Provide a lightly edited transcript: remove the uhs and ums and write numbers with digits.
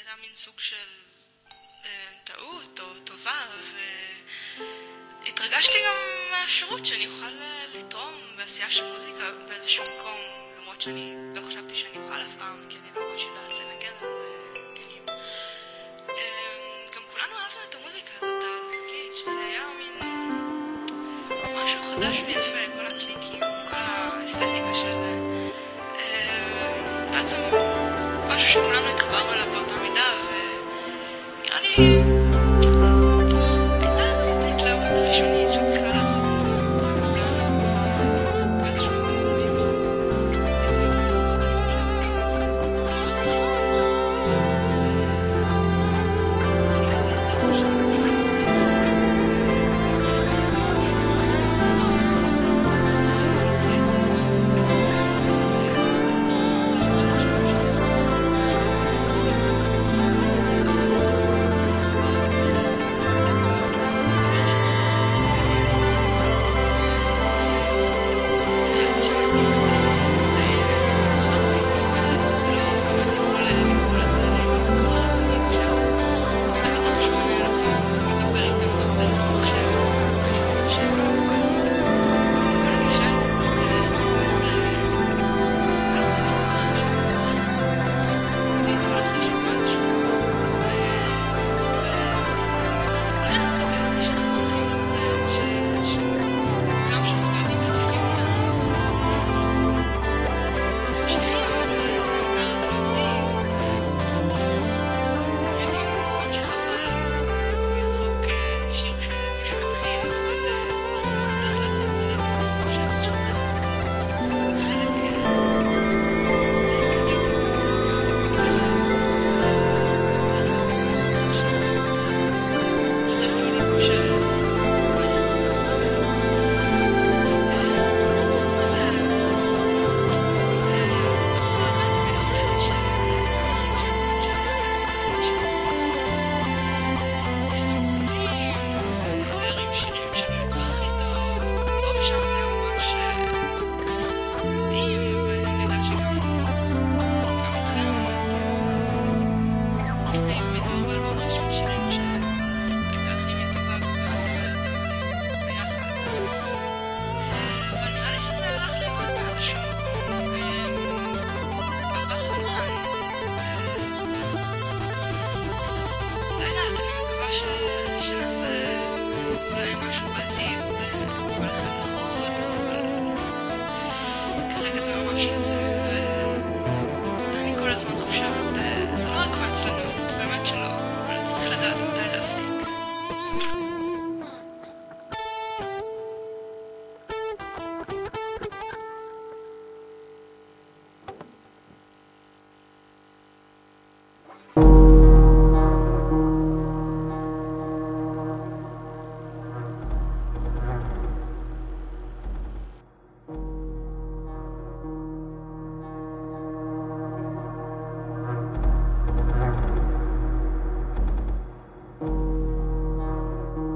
היה מין סוג של טעות או טובה, והתרגשתי גם מהאפשרות שאני אוכל לתרום בעשייה של מוזיקה באיזשהו מקום, למרות שאני לא חשבתי שאני אוכל אף פעם, כי אני לא ממש יודעת לנגן על כלים. גם כולנו אהבנו את המוזיקה הזאת, אז גיץ' זה היה מין משהו חדש ויפה, כל הקליקים, כל האסתטיקה של זה. ואז זה משהו שכולנו התחברנו אליו באותה מידה, ונראה לי הייתה איזו התלהבות ראשונית של בכלל לעשות את זה. באיזשהו שנעשה אולי משהו בעתיד, כל אחד לחוד, אבל כרגע זה ממש לזה.